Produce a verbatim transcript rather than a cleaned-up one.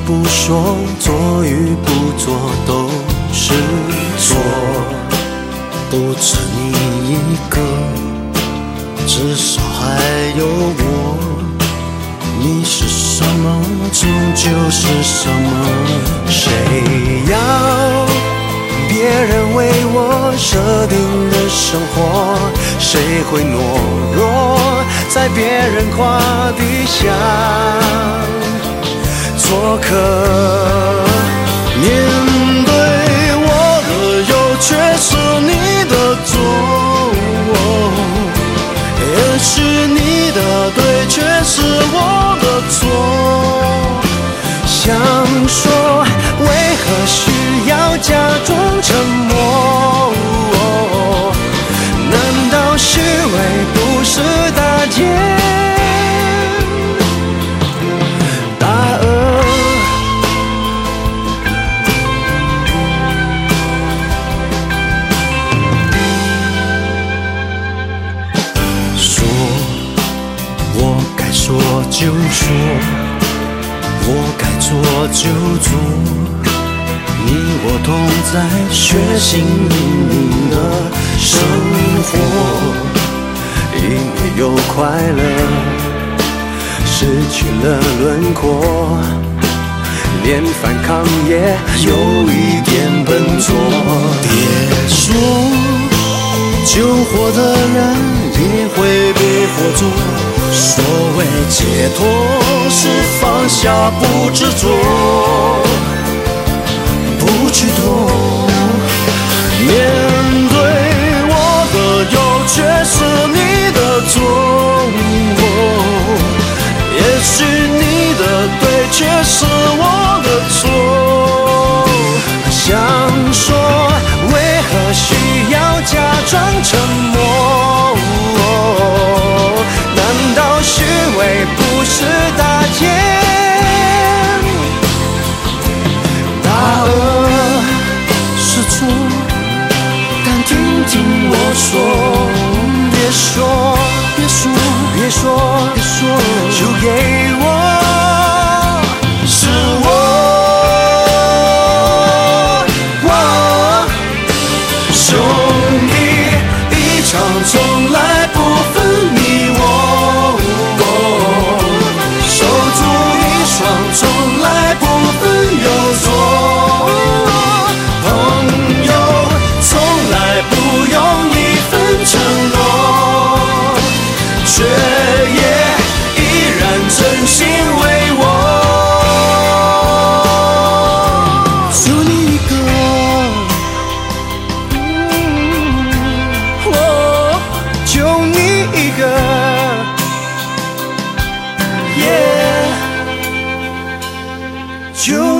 不说，做与不做都是错。不止你一个，至少还有我。你是什么，终究是什么。谁要别人为我设定的生活？谁会懦弱在别人胯底下做客？面对我的有却是你的错，也许你的对却是我的错。想说为何需要假装沉默？难道虚伪不是大奸大恶？说我该说就说，我该做就做，你我同在血腥淋漓的生活，因为有快乐，失去了轮廓，连反抗也有一点笨拙。别说救活的人也会被活捉，所谓解脱是放下不执着，不去躲。面对我的有却是你的错，也许你的对却是我的错。想说为何需要假装沉默？难道虚伪不是大奸大恶？是错，但听听我说，别说别说别说别说，就给我是我，我兄弟一场，从来不分你我，手足一双，从来不分有错。朋友从来不用一分承诺，却也依然真心为我。就你一个，哦，就你一个，耶，就